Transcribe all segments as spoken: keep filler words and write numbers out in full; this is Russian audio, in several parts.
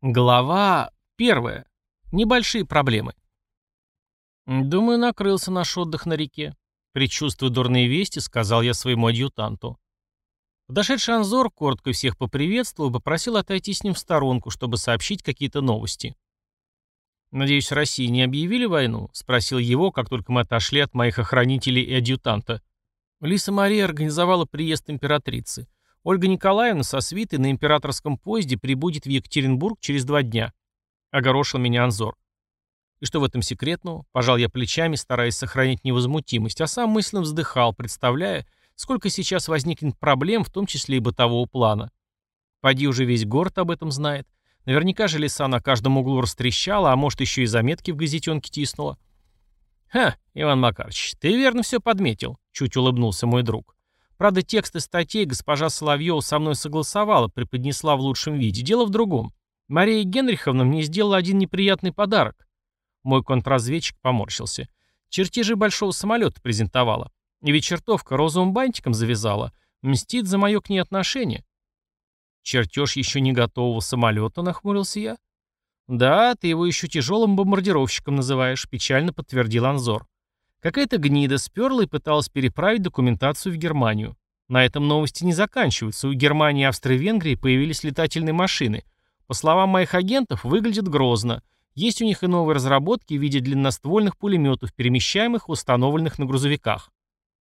Глава первая. Небольшие проблемы. «Думаю, накрылся наш отдых на реке», — предчувствуя дурные вести, сказал я своему адъютанту. Подошедший Анзор коротко всех поприветствовал и попросил отойти с ним в сторонку, чтобы сообщить какие-то новости. «Надеюсь, России не объявили войну?» — спросил его, как только мы отошли от моих охранителей и адъютанта. Лиса Мария организовала приезд императрицы. Ольга Николаевна со свитой на императорском поезде прибудет в Екатеринбург через два дня. Огорошил меня Анзор. И что в этом секретного? Пожал я плечами, стараясь сохранить невозмутимость, а сам мысленно вздыхал, представляя, сколько сейчас возникнет проблем, в том числе и бытового плана. Поди уже весь город об этом знает. Наверняка же лиса на каждом углу растрещала, а может еще и заметки в газетенке тиснула. «Ха, Иван Макарович, ты верно все подметил», — чуть улыбнулся мой друг. Правда, тексты статей госпожа Соловьева со мной согласовала, преподнесла в лучшем виде. Дело в другом. Мария Генриховна мне сделала один неприятный подарок. Мой контрразведчик поморщился. Чертежи большого самолета презентовала. И ведь чертовка розовым бантиком завязала. Мстит за мое к ней отношение. Чертеж еще не готового самолета, нахмурился я. Да, ты его еще тяжелым бомбардировщиком называешь, печально подтвердил Анзор. Какая-то гнида сперла и пыталась переправить документацию в Германию. На этом новости не заканчиваются. У Германии и Австро-Венгрии появились летательные машины. По словам моих агентов, выглядят грозно. Есть у них и новые разработки в виде длинноствольных пулеметов, перемещаемых и установленных на грузовиках.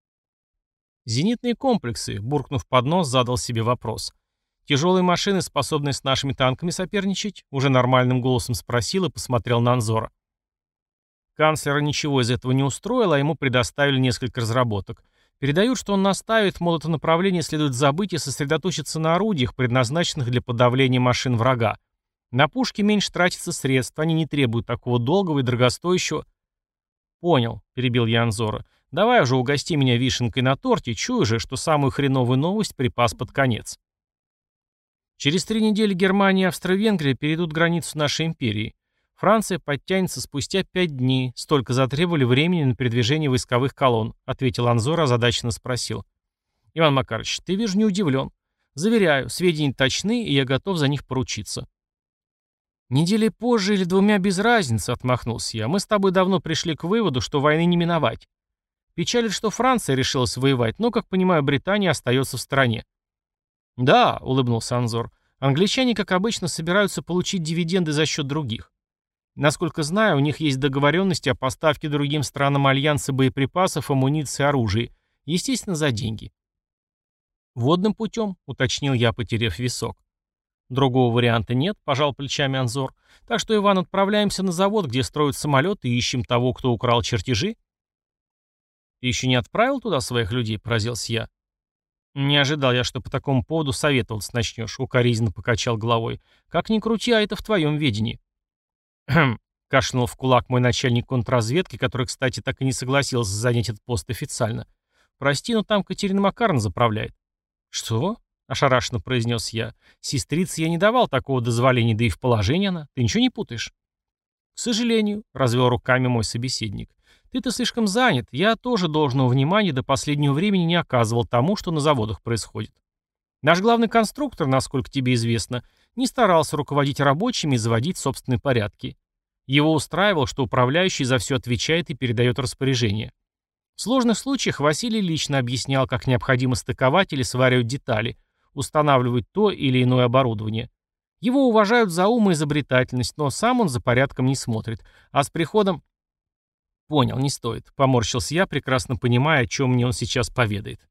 Зенитные комплексы, буркнув под нос, задал себе вопрос. Тяжелые машины, способные с нашими танками соперничать? Уже нормальным голосом спросил и посмотрел на Анзора. Канцлера ничего из этого не устроило, а ему предоставили несколько разработок. Передают, что он настаивает, мол, это направление следует забыть и сосредоточиться на орудиях, предназначенных для подавления машин врага. На пушки меньше тратится средств, они не требуют такого долгого и дорогостоящего... «Понял», — перебил я Анзора. «Давай уже угости меня вишенкой на торте, чую же, что самую хреновую новость припас под конец». Через три недели Германия и Австро-Венгрия перейдут границу нашей империи. Франция подтянется спустя пять дней. Столько затребовали времени на передвижение войсковых колонн, ответил Анзор, озадаченно спросил. Иван Макарович, ты, вижу, не удивлен. Заверяю, сведения точны, и я готов за них поручиться. Недели позже или двумя без разницы, отмахнулся я. Мы с тобой давно пришли к выводу, что войны не миновать. Печалит, что Франция решилась воевать, но, как понимаю, Британия остается в стороне. Да, улыбнулся Анзор. Англичане, как обычно, собираются получить дивиденды за счет других. Насколько знаю, у них есть договоренности о поставке другим странам Альянса боеприпасов, амуниции, оружия. Естественно, за деньги. «Водным путем», — уточнил я, потеряв висок. «Другого варианта нет», — пожал плечами Анзор. «Так что, Иван, отправляемся на завод, где строят самолеты, и ищем того, кто украл чертежи». «Ты еще не отправил туда своих людей?» — поразился я. «Не ожидал я, что по такому поводу советоваться начнешь», — укоризненно покачал головой. «Как ни крути, а это в твоем ведении». «Хм», — кашлянул в кулак мой начальник контрразведки, который, кстати, так и не согласился занять этот пост официально. «Прости, но там Катерина Макаровна заправляет». «Что?» — ошарашенно произнес я. «Сестрице я не давал такого дозволения, да и в положении она. Ты ничего не путаешь?» «К сожалению», — развел руками мой собеседник. «Ты-то слишком занят. Я тоже должного внимания до последнего времени не оказывал тому, что на заводах происходит. Наш главный конструктор, насколько тебе известно, не старался руководить рабочими и заводить собственные порядки. Его устраивало, что управляющий за все отвечает и передает распоряжение. В сложных случаях Василий лично объяснял, как необходимо стыковать или сваривать детали, устанавливать то или иное оборудование. Его уважают за ум и изобретательность, но сам он за порядком не смотрит. А с приходом... Понял, не стоит. Поморщился я, прекрасно понимая, о чем мне он сейчас поведает.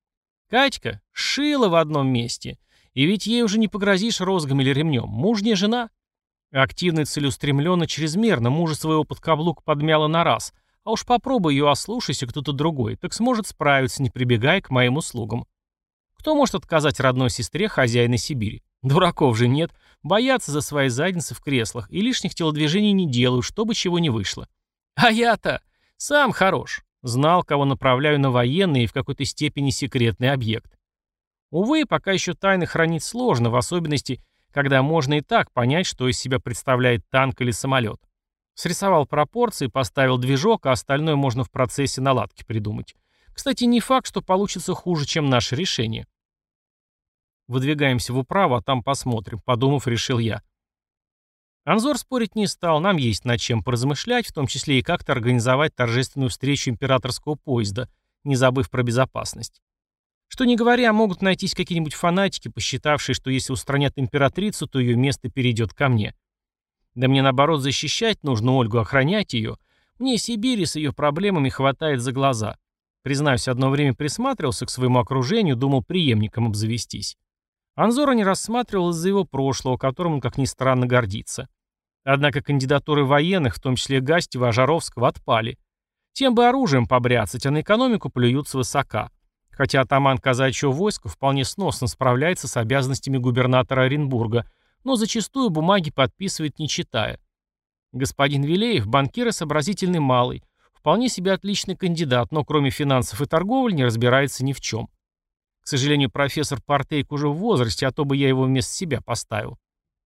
Катька шила в одном месте. И ведь ей уже не погрозишь розгом или ремнем. Мужняя жена. Активно и целеустремленно, чрезмерно, мужа своего под каблук подмяла на раз. А уж попробуй ее ослушайся кто-то другой, так сможет справиться, не прибегая к моим услугам. Кто может отказать родной сестре хозяина Сибири? Дураков же нет. Боятся за свои задницы в креслах и лишних телодвижений не делают, чтобы чего не вышло. А я-то сам хорош. Знал, кого направляю на военный и в какой-то степени секретный объект. Увы, пока еще тайны хранить сложно, в особенности, когда можно и так понять, что из себя представляет танк или самолет. Срисовал пропорции, поставил движок, а остальное можно в процессе наладки придумать. Кстати, не факт, что получится хуже, чем наше решение. Выдвигаемся в управу, а там посмотрим, подумав, решил я. Анзор спорить не стал, нам есть над чем поразмышлять, в том числе и как-то организовать торжественную встречу императорского поезда, не забыв про безопасность. Что не говоря, могут найтись какие-нибудь фанатики, посчитавшие, что если устранят императрицу, то ее место перейдет ко мне. Да мне наоборот защищать нужно Ольгу, охранять ее. Мне Сибири с ее проблемами хватает за глаза. Признаюсь, одно время присматривался к своему окружению, думал преемником обзавестись. Анзора не рассматривал из-за его прошлого, которым он, как ни странно, гордится. Однако кандидатуры военных, в том числе Гастева, Ожаровского, отпали. Тем бы оружием побряцать, а на экономику плюют свысока. Хотя атаман казачьего войска вполне сносно справляется с обязанностями губернатора Оренбурга, но зачастую бумаги подписывает, не читая. Господин Вилеев – банкир и сообразительный малый, вполне себе отличный кандидат, но кроме финансов и торговли не разбирается ни в чем. К сожалению, профессор Партейк уже в возрасте, а то бы я его вместо себя поставил.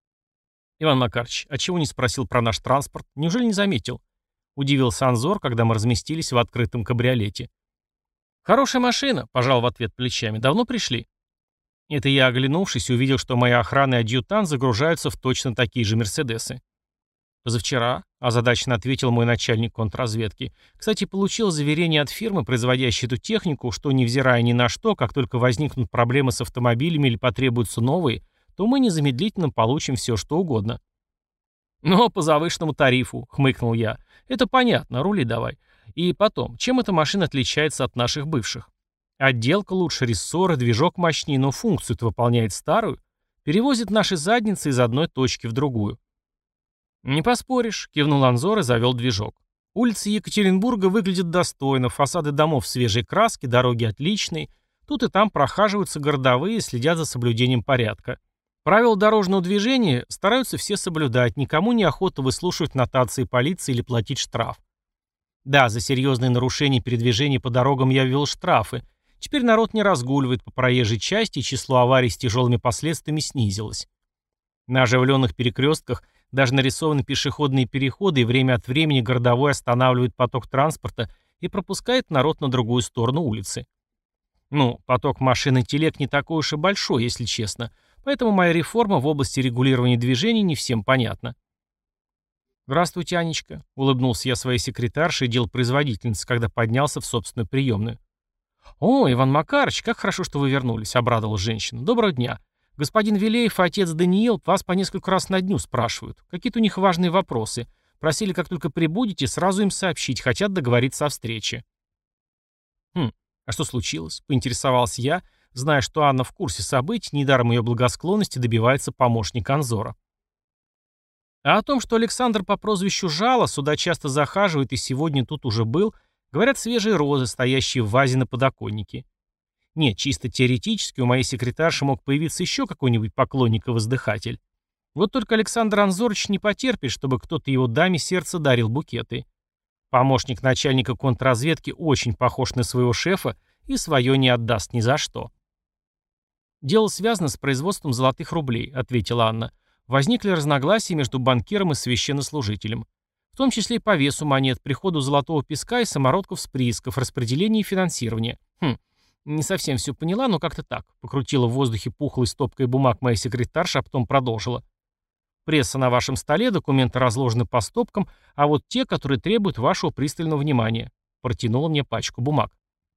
Иван Макарович, а чего не спросил про наш транспорт? Неужели не заметил? Удивился Анзор, когда мы разместились в открытом кабриолете. Хорошая машина, пожал в ответ плечами. Давно пришли? Это я, оглянувшись, увидел, что моя охрана и адъютант загружаются в точно такие же «Мерседесы». «Позавчера», — озадаченно ответил мой начальник контрразведки. «Кстати, получил заверение от фирмы, производящей эту технику, что, невзирая ни на что, как только возникнут проблемы с автомобилями или потребуются новые, то мы незамедлительно получим все, что угодно». «Но по завышенному тарифу», — хмыкнул я. «Это понятно, рули давай. И потом, чем эта машина отличается от наших бывших? Отделка лучше, рессоры, движок мощнее, но функцию-то выполняет старую. Перевозит наши задницы из одной точки в другую». «Не поспоришь», — кивнул Анзор и завел движок. Улицы Екатеринбурга выглядят достойно, фасады домов свежей краски, дороги отличные. Тут и там прохаживаются городовые, следят за соблюдением порядка. Правила дорожного движения стараются все соблюдать, никому не охота выслушивать нотации полиции или платить штраф. Да, за серьезные нарушения передвижения по дорогам я ввел штрафы. Теперь народ не разгуливает по проезжей части, и число аварий с тяжелыми последствиями снизилось. На оживленных перекрестках даже нарисованы пешеходные переходы, и время от времени городовой останавливает поток транспорта и пропускает народ на другую сторону улицы. Ну, поток машин и телег не такой уж и большой, если честно, поэтому моя реформа в области регулирования движений не всем понятна. «Здравствуйте, Анечка», — улыбнулся я своей секретарше и делопроизводительнице, когда поднялся в собственную приемную. «О, Иван Макарович, как хорошо, что вы вернулись», — обрадовалась женщина. «Доброго дня. Господин Вилеев и отец Даниил вас по несколько раз на дню спрашивают. Какие-то у них важные вопросы. Просили, как только прибудете, сразу им сообщить, хотят договориться о встрече». «Хм, а что случилось?» — поинтересовался я, зная, что Анна в курсе событий, недаром ее благосклонности добивается помощник Анзора. А о том, что Александр по прозвищу Жало сюда часто захаживает и сегодня тут уже был, говорят свежие розы, стоящие в вазе на подоконнике. Нет, чисто теоретически у моей секретарши мог появиться еще какой-нибудь поклонник и воздыхатель. Вот только Александр Анзорович не потерпит, чтобы кто-то его даме сердце дарил букеты. Помощник начальника контрразведки очень похож на своего шефа и свое не отдаст ни за что. «Дело связано с производством золотых рублей», — ответила Анна. «Возникли разногласия между банкиром и священнослужителем. В том числе и по весу монет, приходу золотого песка и самородков с приисков, распределении и финансирования. Хм, не совсем все поняла, но как-то так». Покрутила в воздухе пухлой стопкой бумаг моя секретарша, а потом продолжила. «Пресса на вашем столе, документы разложены по стопкам, а вот те, которые требуют вашего пристального внимания». Протянула мне пачку бумаг.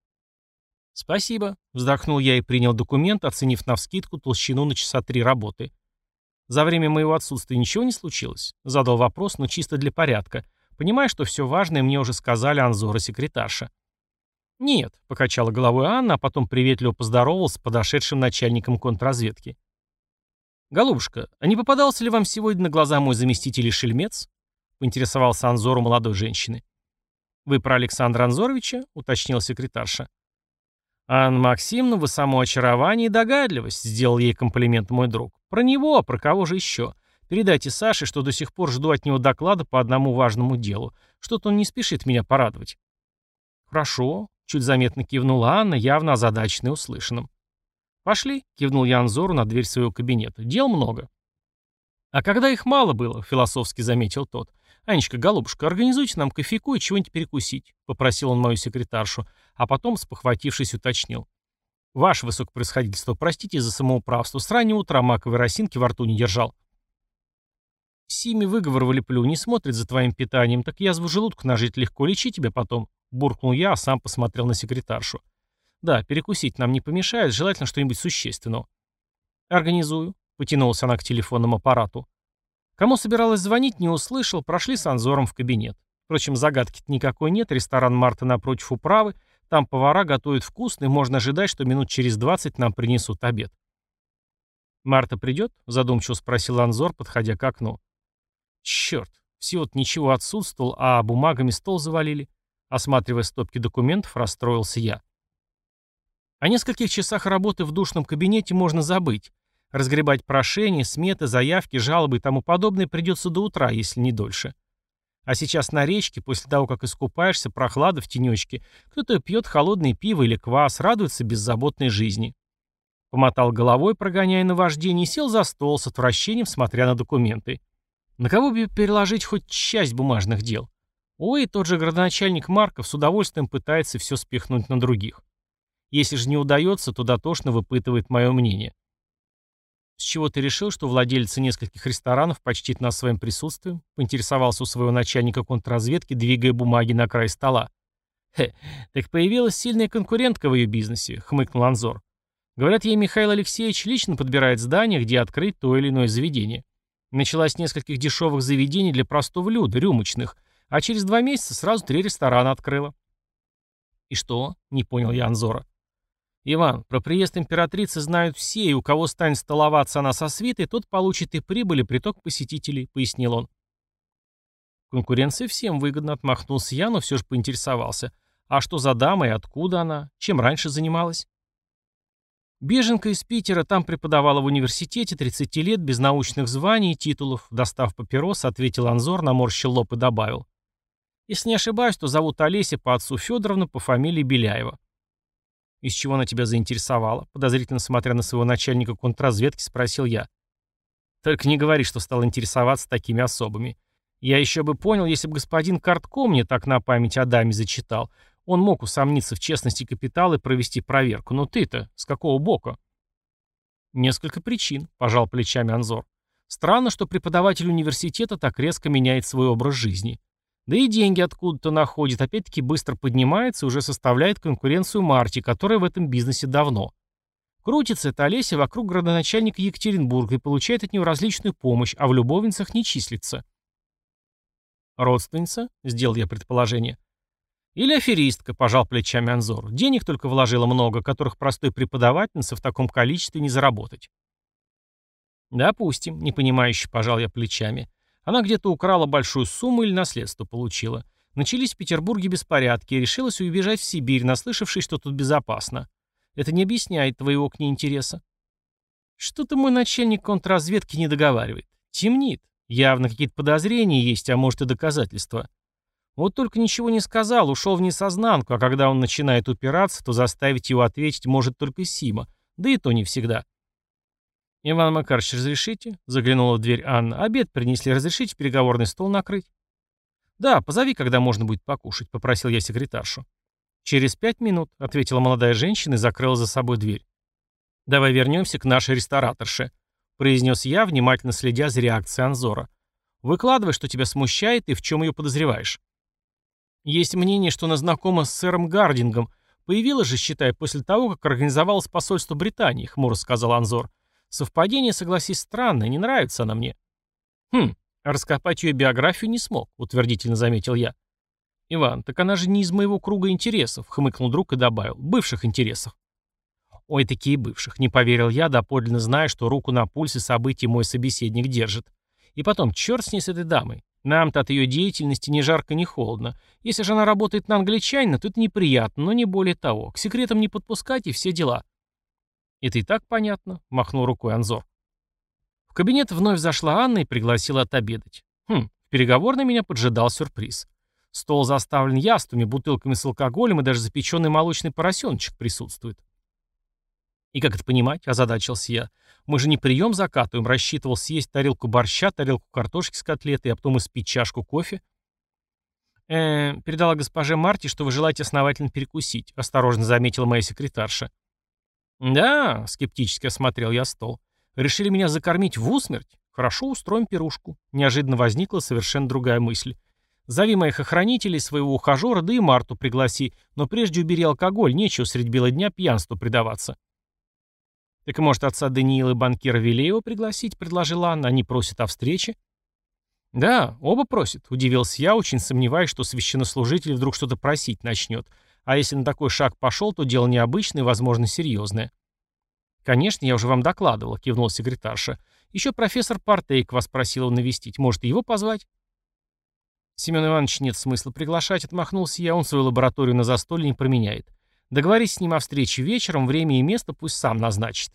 «Спасибо», — вздохнул я и принял документ, оценив навскидку толщину на часа три работы. «За время моего отсутствия ничего не случилось?» Задал вопрос, но чисто для порядка, понимая, что все важное мне уже сказали Анзор и секретарша. «Нет», — покачала головой Анна, а потом приветливо поздоровалась с подошедшим начальником контрразведки. «Голубушка, а не попадался ли вам сегодня на глаза мой заместитель и шельмец?» — поинтересовался Анзор у молодой женщины. «Вы про Александра Анзоровича?» — уточнил секретарша. «Анна Максимовна, вы само очарование и догадливость», — сделал ей комплимент мой друг. «Про него, а про кого же еще? Передайте Саше, что до сих пор жду от него доклада по одному важному делу. Что-то он не спешит меня порадовать». «Хорошо», — чуть заметно кивнула Анна, явно озадаченная услышанным. «Пошли», — кивнул я Анзору на дверь своего кабинета. «Дел много». «А когда их мало было», — философски заметил тот. «Анечка, голубушка, организуйте нам кофейку и чего-нибудь перекусить», — попросил он мою секретаршу, а потом, спохватившись, уточнил. «Ваше высокопроисходительство, простите за самоуправство, с раннего утра маковой росинки во рту не держал». Симе выговор влеплю, не смотрит за твоим питанием, так язву желудка нажить легко, лечи тебя потом», — буркнул я, а сам посмотрел на секретаршу. «Да, перекусить нам не помешает, желательно что-нибудь существенного». «Организую», — потянулась она к телефонному аппарату. Кому собиралась звонить, не услышал, прошли с Анзором в кабинет. Впрочем, загадки-то никакой нет, ресторан Марта напротив управы, там повара готовят вкусно, и можно ожидать, что минут через двадцать нам принесут обед. «Марта придет?» — задумчиво спросил Анзор, подходя к окну. «Черт, всего-то ничего отсутствовал, а бумагами стол завалили». Осматривая стопки документов, расстроился я. О нескольких часах работы в душном кабинете можно забыть. Разгребать прошения, сметы, заявки, жалобы и тому подобное придется до утра, если не дольше. А сейчас на речке, после того, как искупаешься, прохлада в тенечке, кто-то пьет холодное пиво или квас, радуется беззаботной жизни. Помотал головой, прогоняя наваждение, и сел за стол с отвращением, смотря на документы. На кого бы переложить хоть часть бумажных дел? Ой, тот же градоначальник Марков с удовольствием пытается все спихнуть на других. Если же не удается, то дотошно выпытывает мое мнение. «С чего ты решил, что владелица нескольких ресторанов почтит нас своим присутствием?» — поинтересовался у своего начальника контрразведки, двигая бумаги на край стола. «Хе, так появилась сильная конкурентка в ее бизнесе», — хмыкнул Анзор. «Говорят, ей Михаил Алексеевич лично подбирает здание, где открыть то или иное заведение. Началась с нескольких дешевых заведений для простого люда, рюмочных, а через два месяца сразу три ресторана открыла». «И что?» — не понял я Анзора. «Иван, про приезд императрицы знают все, и у кого станет столоваться она со свитой, тот получит и прибыль, и приток посетителей», — пояснил он. «Конкуренция всем выгодно», — отмахнулся я, но все же поинтересовался. «А что за дама и откуда она? Чем раньше занималась?» «Беженка из Питера, там преподавала в университете, тридцати лет, без научных званий и титулов», — достав папирос, ответил Анзор, наморщил лоб и добавил. «Если не ошибаюсь, то зовут Олеся по отцу Федоровна, по фамилии Беляева». «Из чего она тебя заинтересовала?» — подозрительно смотря на своего начальника контрразведки, спросил я. «Только не говори, что стал интересоваться такими особами. Я еще бы понял, если бы господин Картко мне так на память о даме зачитал. Он мог усомниться в честности капитала и провести проверку. Но ты-то с какого бока?» «Несколько причин», — пожал плечами Анзор. «Странно, что преподаватель университета так резко меняет свой образ жизни. Да и деньги откуда-то находит, опять-таки быстро поднимается и уже составляет конкуренцию Марте, которая в этом бизнесе давно. Крутится эта Олеся вокруг градоначальника Екатеринбурга и получает от него различную помощь, а в любовницах не числится». «Родственница?» — сделал я предположение. «Или аферистка», — пожал плечами Анзор. «Денег только вложила много, которых простой преподавательнице в таком количестве не заработать». «Допустим», — непонимающе пожал я плечами. Она где-то украла большую сумму или наследство получила. Начались в Петербурге беспорядки, и решилась убежать в Сибирь, наслышавшись, что тут безопасно. Это не объясняет твоего к ней интереса. Что-то мой начальник контрразведки не договаривает. Темнит. Явно какие-то подозрения есть, а может и доказательства. Вот только ничего не сказал, ушел в несознанку, а когда он начинает упираться, то заставить его ответить может только Сима. Да и то не всегда. «Иван Макарович, разрешите?» — заглянула в дверь Анна. «Обед принесли, разрешите переговорный стол накрыть?» «Да, позови, когда можно будет покушать», — попросил я секретаршу. «Через пять минут», — ответила молодая женщина и закрыла за собой дверь. «Давай вернемся к нашей рестораторше», — произнес я, внимательно следя за реакцией Анзора. «Выкладывай, что тебя смущает и в чем ее подозреваешь». «Есть мнение, что она знакома с сэром Гардингом. Появилась же, считай, после того, как организовалось посольство Британии», — хмуро сказал Анзор. «Совпадение, согласись, странное, не нравится она мне». «Хм, раскопать ее биографию не смог», — утвердительно заметил я. «Иван, так она же не из моего круга интересов», — хмыкнул друг и добавил. «Бывших интересов». «Ой, такие бывших», — не поверил я, доподлинно зная, что руку на пульсе событий мой собеседник держит. И потом, черт с ней с этой дамой. Нам-то от ее деятельности ни жарко, ни холодно. Если же она работает на англичанина, то это неприятно, но не более того. К секретам не подпускать и все дела». «Это и так понятно», — махнул рукой Анзор. В кабинет вновь зашла Анна и пригласила отобедать. Хм, в переговорной меня поджидал сюрприз. Стол заставлен яствами, бутылками с алкоголем и даже запеченный молочный поросеночек присутствует. «И как это понимать?» — озадачился я. «Мы же не прием закатываем», рассчитывал съесть тарелку борща, тарелку картошки с котлетой, а потом испить чашку кофе. э передала госпоже Марте, что вы желаете основательно перекусить», — осторожно заметила моя секретарша. «Да», — скептически осмотрел я стол. «Решили меня закормить в усмерть?» Хорошо, устроим пирушку. Неожиданно возникла совершенно другая мысль. Зови моих охранителей, своего ухажера, да и Марту пригласи, но прежде убери алкоголь, нечего средь бела дня пьянству предаваться. Так может отца Даниила и банкира Вилеева пригласить, предложила Анна, они просят о встрече? Да, оба просят, удивился я, очень сомневаясь, что священнослужитель вдруг что-то просить начнет. А если на такой шаг пошел, то дело необычное и, возможно, серьезное. Конечно, я уже вам докладывала, кивнула секретарша. Еще профессор Партейк вас просил навестить, может, его позвать? Семен Иванович нет смысла приглашать, отмахнулся я, он свою лабораторию на застолье не променяет. Договорись с ним о встрече вечером, время и место пусть сам назначит.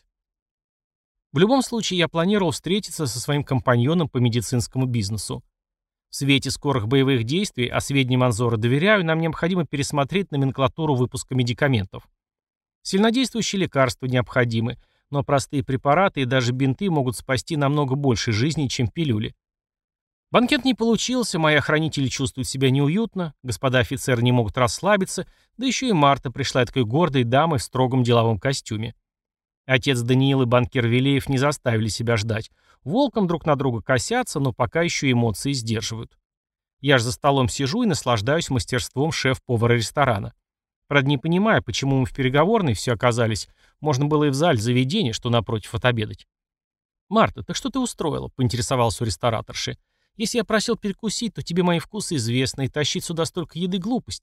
В любом случае, я планировал встретиться со своим компаньоном по медицинскому бизнесу. В свете скорых боевых действий, а сведениям Анзора доверяю, нам необходимо пересмотреть номенклатуру выпуска медикаментов. Сильнодействующие лекарства необходимы, но простые препараты и даже бинты могут спасти намного больше жизней, чем пилюли. Банкет не получился, мои охранители чувствуют себя неуютно, господа офицеры не могут расслабиться, да еще и Марта пришла такой гордой дамой в строгом деловом костюме. Отец Даниил и банкир Вилеев не заставили себя ждать. Волком друг на друга косятся, но пока еще эмоции сдерживают. Я же за столом сижу и наслаждаюсь мастерством шеф-повара ресторана. Правда, не понимаю, почему мы в переговорной все оказались. Можно было и в зале заведения, что напротив, отобедать. «Марта, так что ты устроила?» — поинтересовался у рестораторши. «Если я просил перекусить, то тебе мои вкусы известны, и тащить сюда столько еды — глупость».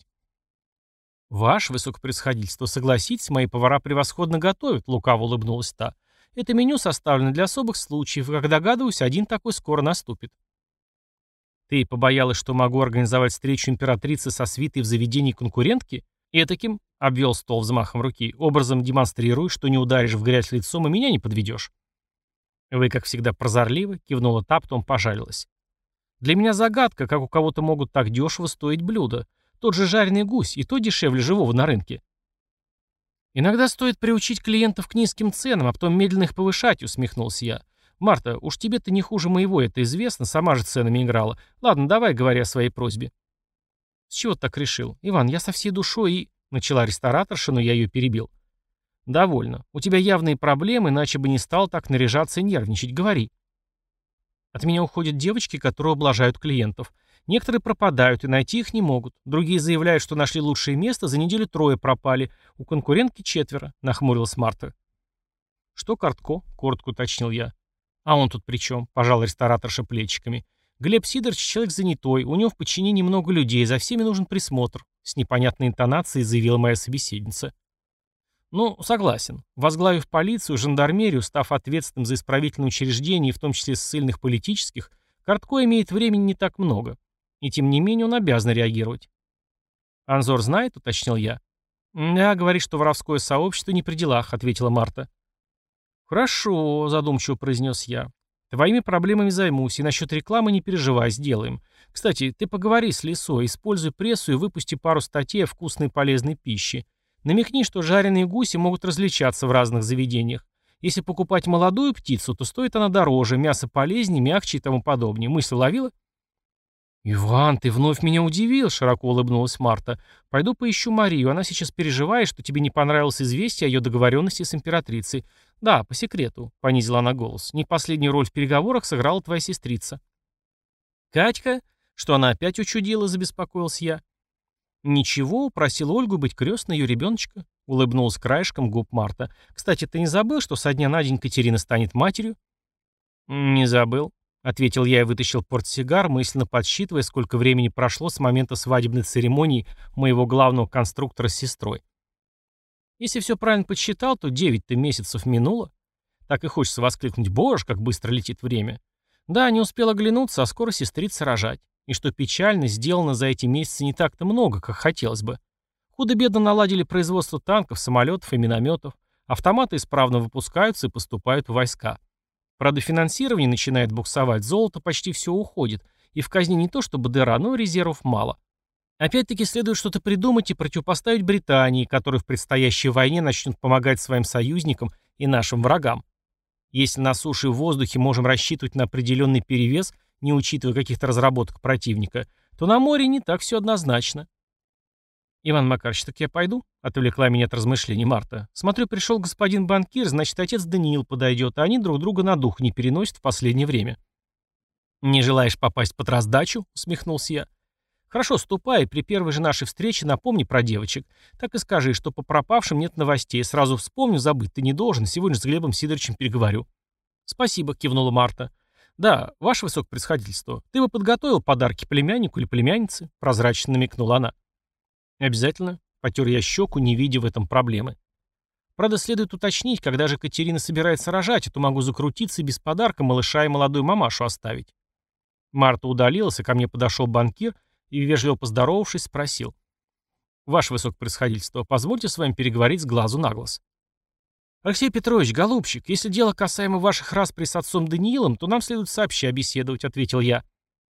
«Ваше высокопревосходительство, согласитесь, мои повара превосходно готовят», — лукаво улыбнулась та. «Это меню составлено для особых случаев, и, как догадываюсь, один такой скоро наступит». «Ты побоялась, что могу организовать встречу императрицы со свитой в заведении конкурентки? Этаким, — обвел стол взмахом руки, — образом демонстрируешь, что не ударишь в грязь лицом и меня не подведешь». «Вы, как всегда, прозорливы», — кивнула та, потом пожалилась. «Для меня загадка, как у кого-то могут так дешево стоить блюда. Тот же жареный гусь, и то дешевле живого на рынке». «Иногда стоит приучить клиентов к низким ценам, а потом медленно их повышать», — усмехнулся я. «Марта, уж тебе-то не хуже моего, это известно, сама же ценами играла. Ладно, давай говори о своей просьбе». «С чего ты так решил? Иван, я со всей душой и...» — начала рестораторша, но я ее перебил. «Довольно. У тебя явные проблемы, иначе бы не стал так наряжаться и нервничать. Говори». «От меня уходят девочки, которые облажают клиентов. Некоторые пропадают и найти их не могут. Другие заявляют, что нашли лучшее место, за неделю трое пропали. У конкурентки четверо», — нахмурилась Марта. «Что Картко?» — коротко уточнил я. «А он тут при чем?» — пожал рестораторша плечиками. «Глеб Сидорович человек занятой, у него в подчинении много людей, за всеми нужен присмотр», — с непонятной интонацией заявила моя собеседница. «Ну, согласен. Возглавив полицию, жандармерию, став ответственным за исправительные учреждения, в том числе ссыльных политических, Картко имеет времени не так много. И тем не менее он обязан реагировать». «Анзор знает?» — уточнил я. «Да, говорит, что воровское сообщество не при делах», — ответила Марта. «Хорошо», — задумчиво произнес я. «Твоими проблемами займусь, и насчет рекламы не переживай, сделаем. Кстати, ты поговори с Лисой, используй прессу и выпусти пару статей о вкусной и полезной пище. Намекни, что жареные гуси могут различаться в разных заведениях. Если покупать молодую птицу, то стоит она дороже, мясо полезнее, мягче и тому подобнее. Мысль уловила?» «Иван, ты вновь меня удивил», — широко улыбнулась Марта. «Пойду поищу Марию. Она сейчас переживает, что тебе не понравилось известие о ее договоренности с императрицей. Да, по секрету», — понизила она голос. «Не последнюю роль в переговорах сыграла твоя сестрица». «Катька? Что она опять учудила?» — забеспокоился я. «Ничего, просила Ольгу быть крестной ее ребеночка», — улыбнулась краешком губ Марта. «Кстати, ты не забыл, что со дня на день Катерина станет матерью?» «Не забыл», — ответил я и вытащил портсигар, мысленно подсчитывая, сколько времени прошло с момента свадебной церемонии моего главного конструктора с сестрой. Если все правильно подсчитал, то девять-то месяцев минуло. Так и хочется воскликнуть: «Боже, как быстро летит время!» Да, не успел оглянуться, а скоро сестрица рожать. И что печально, сделано за эти месяцы не так-то много, как хотелось бы. Худо-бедно наладили производство танков, самолетов и минометов. Автоматы исправно выпускаются и поступают в войска. Правда, финансирование начинает буксовать, золото почти все уходит, и в казне не то чтобы дыра, но резервов мало. Опять-таки следует что-то придумать и противопоставить Британии, которая в предстоящей войне начнет помогать своим союзникам и нашим врагам. Если на суше и в воздухе можем рассчитывать на определенный перевес, не учитывая каких-то разработок противника, то на море не так все однозначно. «Иван Макарович, так я пойду?» — отвлекла меня от размышлений Марта. «Смотрю, пришел господин банкир, значит, отец Даниил подойдет, а они друг друга на дух не переносят в последнее время». «Не желаешь попасть под раздачу?» — усмехнулся я. «Хорошо, ступай, при первой же нашей встрече напомни про девочек. Так и скажи, что по пропавшим нет новостей. Сразу вспомню, забыть ты не должен, сегодня с Глебом Сидоровичем переговорю». «Спасибо», — кивнула Марта. «Да, ваше высокопревосходительство, ты бы подготовил подарки племяннику или племяннице?» — прозрачно намекнула она. «Обязательно», — потер я щеку, не видя в этом проблемы. «Правда, следует уточнить, когда же Катерина собирается рожать, а то могу закрутиться и без подарка малыша и молодую мамашу оставить». Марта удалилась, а ко мне подошел банкир и, вежливо поздоровавшись, спросил. «Ваше высокопревосходительство, позвольте с вами переговорить с глазу на глаз». «Алексей Петрович, голубчик, если дело касаемо ваших расприй с отцом Даниилом, то нам следует сообща беседовать», — ответил я.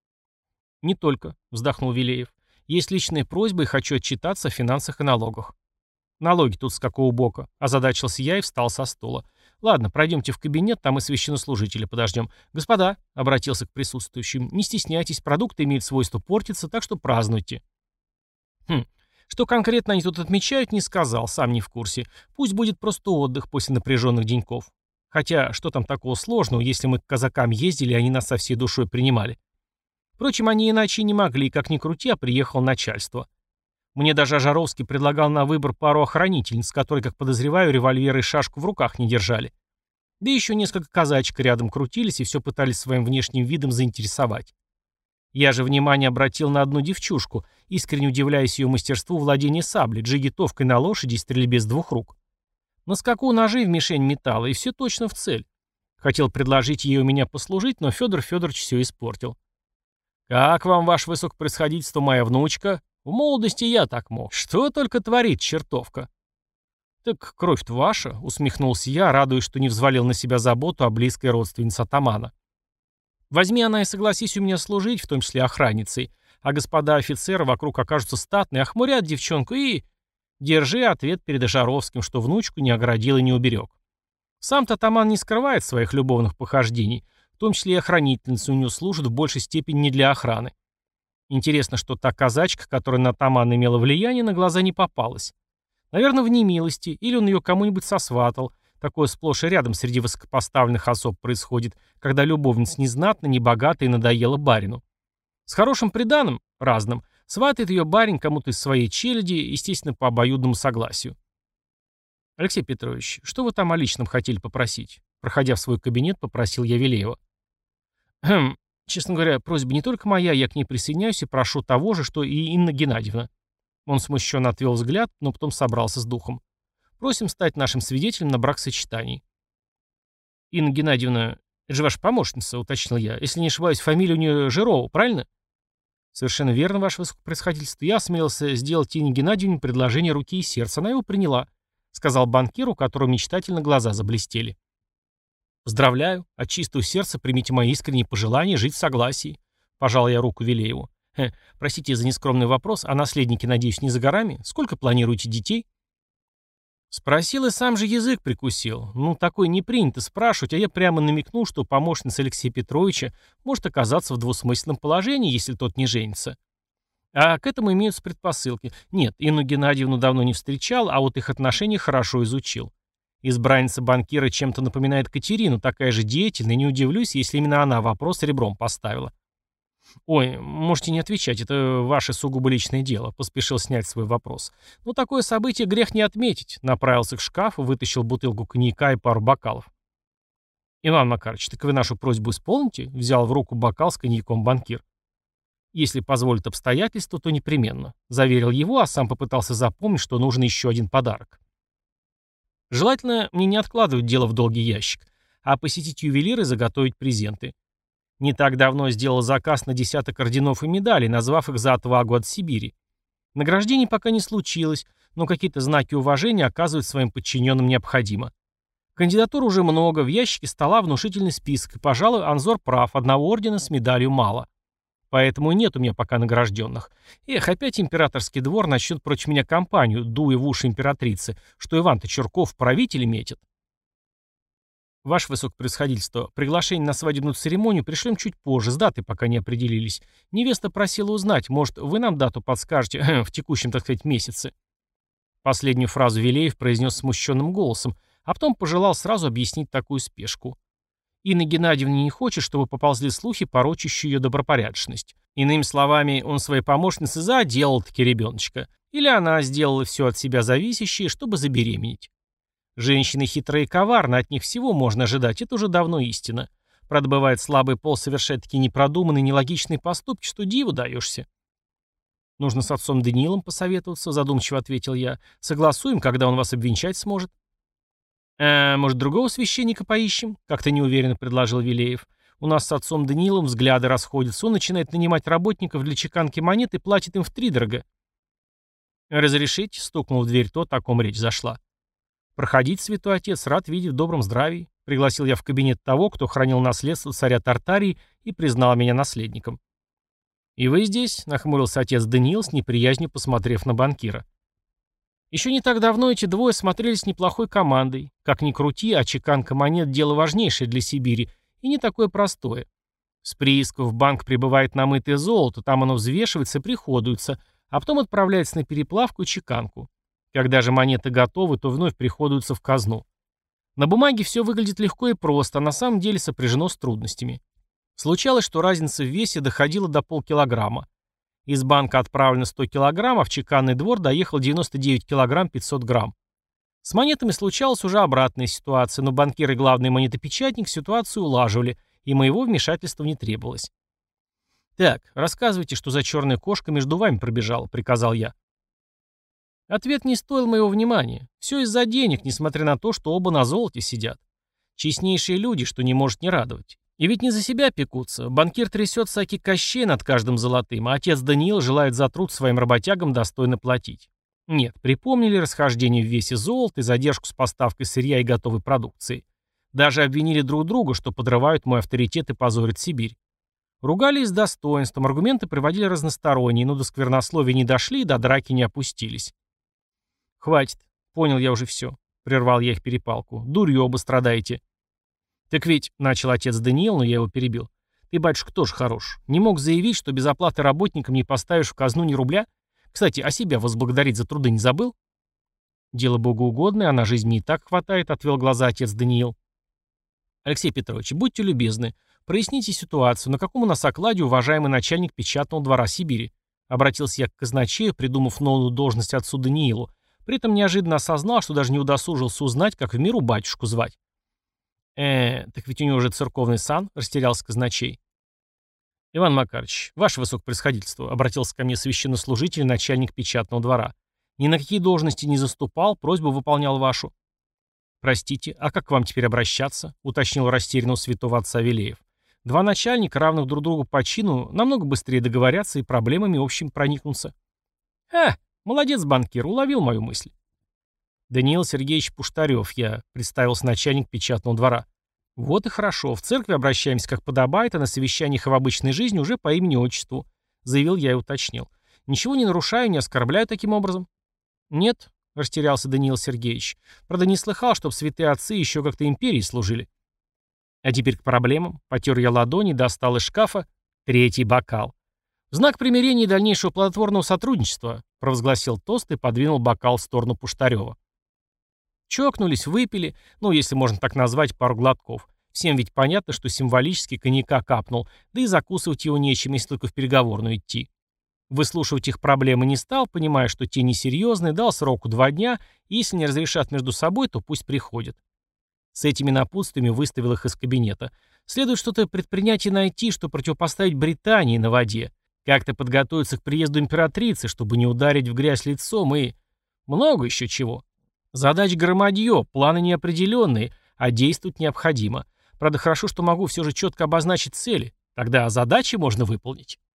«Не только», — вздохнул Вилеев. «Есть личная просьба и хочу отчитаться о финансах и налогах». «Налоги тут с какого бока?» — озадачился я и встал со стула. «Ладно, пройдемте в кабинет, там и священнослужителя подождем. Господа», — обратился к присутствующим, — «не стесняйтесь, продукты имеют свойство портиться, так что празднуйте». Хм, что конкретно они тут отмечают, не сказал, сам не в курсе. Пусть будет просто отдых после напряженных деньков. Хотя, что там такого сложного, если мы к казакам ездили, и они нас со всей душой принимали. Впрочем, они иначе и не могли, как ни крути, а приехало начальство. Мне даже Ожаровский предлагал на выбор пару охранительниц, которые, как подозреваю, револьверы и шашку в руках не держали. Да еще несколько казачек рядом крутились и все пытались своим внешним видом заинтересовать. Я же внимание обратил на одну девчушку, искренне удивляясь ее мастерству владения саблей, джигитовкой на лошади и стрельбе с двух рук. На скаку ножи в мишень металла, и все точно в цель. Хотел предложить ей у меня послужить, но Федор Федорович все испортил. «Как вам, ваше высокопревосходительство, моя внучка? В молодости я так мог. Что только творит чертовка?» «Так кровь-то ваша», — усмехнулся я, радуясь, что не взвалил на себя заботу о близкой родственнице атамана. «Возьми она и согласись у меня служить, в том числе охранницей, а господа офицеры вокруг окажутся статные, охмурят девчонку и... Держи ответ перед Ожаровским, что внучку не оградил и не уберег. Сам-то атаман не скрывает своих любовных похождений, в том числе и охранительницы у него служат в большей степени не для охраны. Интересно, что та казачка, которая на атамана имела влияние, на глаза не попалась. Наверное, в немилости, или он ее кому-нибудь сосватал. Такое сплошь и рядом среди высокопоставленных особ происходит, когда любовница незнатна, небогата и надоела барину. С хорошим приданым, разным, сватает ее барин кому-то из своей челяди, естественно, по обоюдному согласию. «Алексей Петрович, что вы там о личном хотели попросить?» Проходя в свой кабинет, попросил я Вилеева. «Хм, честно говоря, просьба не только моя, я к ней присоединяюсь и прошу того же, что и Инна Геннадьевна». Он смущенно отвел взгляд, но потом собрался с духом. «Просим стать нашим свидетелем на бракосочетании». «Инна Геннадьевна, это же ваша помощница», — уточнил я. «Если не ошибаюсь, фамилия у нее Жирова, правильно?» «Совершенно верно, ваше высокопревосходительство. Я осмелился сделать Инне Геннадьевне предложение руки и сердца. Она его приняла», — сказал банкир, у которого мечтательно глаза заблестели. «Поздравляю. От чистого сердца примите мои искренние пожелания жить в согласии», — пожал я руку Вилееву. «Хе, простите за нескромный вопрос, а наследники, надеюсь, не за горами? Сколько планируете детей?» Спросил и сам же язык прикусил. Ну, такой не принято спрашивать, а я прямо намекнул, что помощница Алексея Петровича может оказаться в двусмысленном положении, если тот не женится. А к этому имеются предпосылки. Нет, Инну Геннадьевну давно не встречал, а вот их отношения хорошо изучил. Избранница банкира чем-то напоминает Катерину, такая же деятельная, не удивлюсь, если именно она вопрос ребром поставила. «Ой, можете не отвечать, это ваше сугубо личное дело», — поспешил снять свой вопрос. «Но такое событие грех не отметить», — направился к шкафу, вытащил бутылку коньяка и пару бокалов. «Иван Макарович, так вы нашу просьбу исполните?» — взял в руку бокал с коньяком банкир. «Если позволят обстоятельства, то непременно», — заверил его, а сам попытался запомнить, что нужен еще один подарок. Желательно мне не откладывать дело в долгий ящик, а посетить ювелира и заготовить презенты. Не так давно сделал заказ на десяток орденов и медалей, назвав их за отвагу от Сибири. Награждений пока не случилось, но какие-то знаки уважения оказывать своим подчиненным необходимо. Кандидатур уже много, в ящике стола внушительный список, и, пожалуй, Анзор прав, одного ордена с медалью мало. Поэтому нет у меня пока награжденных. Эх, опять императорский двор начнет против меня кампанию, дуя в уши императрицы, что Иван-то Чурков правитель метит. «Ваше высокопревосходительство, приглашение на свадебную церемонию пришлем чуть позже, с датой пока не определились. Невеста просила узнать, может, вы нам дату подскажете в текущем, так сказать, месяце». Последнюю фразу Вилеев произнес смущенным голосом, а потом пожелал сразу объяснить такую спешку. Инна Геннадьевна не хочет, чтобы поползли слухи, порочащие ее добропорядочность. Иными словами, он своей помощнице заделал-таки ребеночка. Или она сделала все от себя зависящее, чтобы забеременеть. Женщины хитрые и коварны, от них всего можно ожидать, это уже давно истина. Правда, бывает, слабый пол совершает такие непродуманные, нелогичные поступки, что диву даешься. «Нужно с отцом Даниилом посоветоваться», — задумчиво ответил я. «Согласуем, когда он вас обвенчать сможет». «А, может, другого священника поищем?» — как-то неуверенно предложил Вилеев. «У нас с отцом Даниилом взгляды расходятся. Он начинает нанимать работников для чеканки монет и платит им втридорога». «Разрешите?» — стукнул в дверь тот, о ком речь зашла. «Проходите, святой отец, рад видеть в добром здравии», — пригласил я в кабинет того, кто хранил наследство царя Тартарии и признал меня наследником. «И вы здесь?» — нахмурился отец Даниил, с неприязнью посмотрев на банкира. Еще не так давно эти двое смотрелись неплохой командой. Как ни крути, а чеканка монет — дело важнейшее для Сибири, и не такое простое. С приисков в банк прибывает намытое золото, там оно взвешивается и приходуется, а потом отправляется на переплавку и чеканку. Когда же монеты готовы, то вновь приходуются в казну. На бумаге все выглядит легко и просто, а на самом деле сопряжено с трудностями. Случалось, что разница в весе доходила до полкилограмма. Из банка отправлено сто килограмм, а в чеканный двор доехал девяносто девять килограмм пятьсот грамм. С монетами случалась уже обратная ситуация, но банкир и главный монетопечатник ситуацию улаживали, и моего вмешательства не требовалось. «Так, рассказывайте, что за черная кошка между вами пробежала», — приказал я. Ответ не стоил моего внимания. Все из-за денег, несмотря на то, что оба на золоте сидят. Честнейшие люди, что не может не радовать. И ведь не за себя пекутся. Банкир трясет саки Кощей над каждым золотым, а отец Даниил желает за труд своим работягам достойно платить. Нет, припомнили расхождение в весе золота и задержку с поставкой сырья и готовой продукции. Даже обвинили друг друга, что подрывают мой авторитет и позорят Сибирь. Ругались с достоинством, аргументы приводили разносторонние, но до сквернословия не дошли и до драки не опустились. «Хватит, понял я уже все», — прервал я их перепалку. «Дурью оба страдаете». «Так ведь», — начал отец Даниил, но я его перебил, «ты, батюшка, тоже хорош. Не мог заявить, что без оплаты работникам не поставишь в казну ни рубля? Кстати, а себя возблагодарить за труды не забыл?» «Дело богоугодное, а на жизнь мне и так хватает», — отвел глаза отец Даниил. «Алексей Петрович, будьте любезны, проясните ситуацию, на каком у нас окладе уважаемый начальник печатного двора Сибири?» Обратился я к казначею, придумав новую должность отцу Даниилу. При этом неожиданно осознал, что даже не удосужился узнать, как в миру батюшку звать. «Э, так ведь у него уже церковный сан», — растерялся казначей. «Иван Макарович, ваше высокопревосходительство», — обратился ко мне священнослужитель и начальник печатного двора. «Ни на какие должности не заступал, просьбу выполнял вашу». «Простите, а как к вам теперь обращаться?» — уточнил растерянного святого отца Вилеев. «Два начальника, равных друг другу по чину, намного быстрее договорятся и проблемами общим проникнутся». «Ха! Молодец, банкир, уловил мою мысль». «Даниил Сергеевич Пуштарев, я», — представился начальник печатного двора. «Вот и хорошо, в церкви обращаемся как подобает, а на совещаниях и в обычной жизни уже по имени-отчеству», — заявил я и уточнил. «Ничего не нарушаю, не оскорбляю таким образом?» «Нет», — растерялся Даниил Сергеевич. «Правда, не слыхал, чтоб святые отцы еще как-то империи служили». А теперь к проблемам. Потер я ладони, достал из шкафа третий бокал. «В знак примирения и дальнейшего плодотворного сотрудничества», — провозгласил тост и подвинул бокал в сторону Пуштарева. Чокнулись, выпили, ну, если можно так назвать, пару глотков. Всем ведь понятно, что символически коньяка капнул, да и закусывать его нечем, если только в переговорную идти. Выслушивать их проблемы не стал, понимая, что те несерьезные, дал сроку два дня, и если не разрешат между собой, то пусть приходят. С этими напутствиями выставил их из кабинета. Следует что-то предпринять и найти, что противопоставить Британии на воде. Как-то подготовиться к приезду императрицы, чтобы не ударить в грязь лицом и... много еще чего. Задач громадье, планы неопределенные, а действовать необходимо. Правда, хорошо, что могу все же четко обозначить цели. Тогда задачи можно выполнить.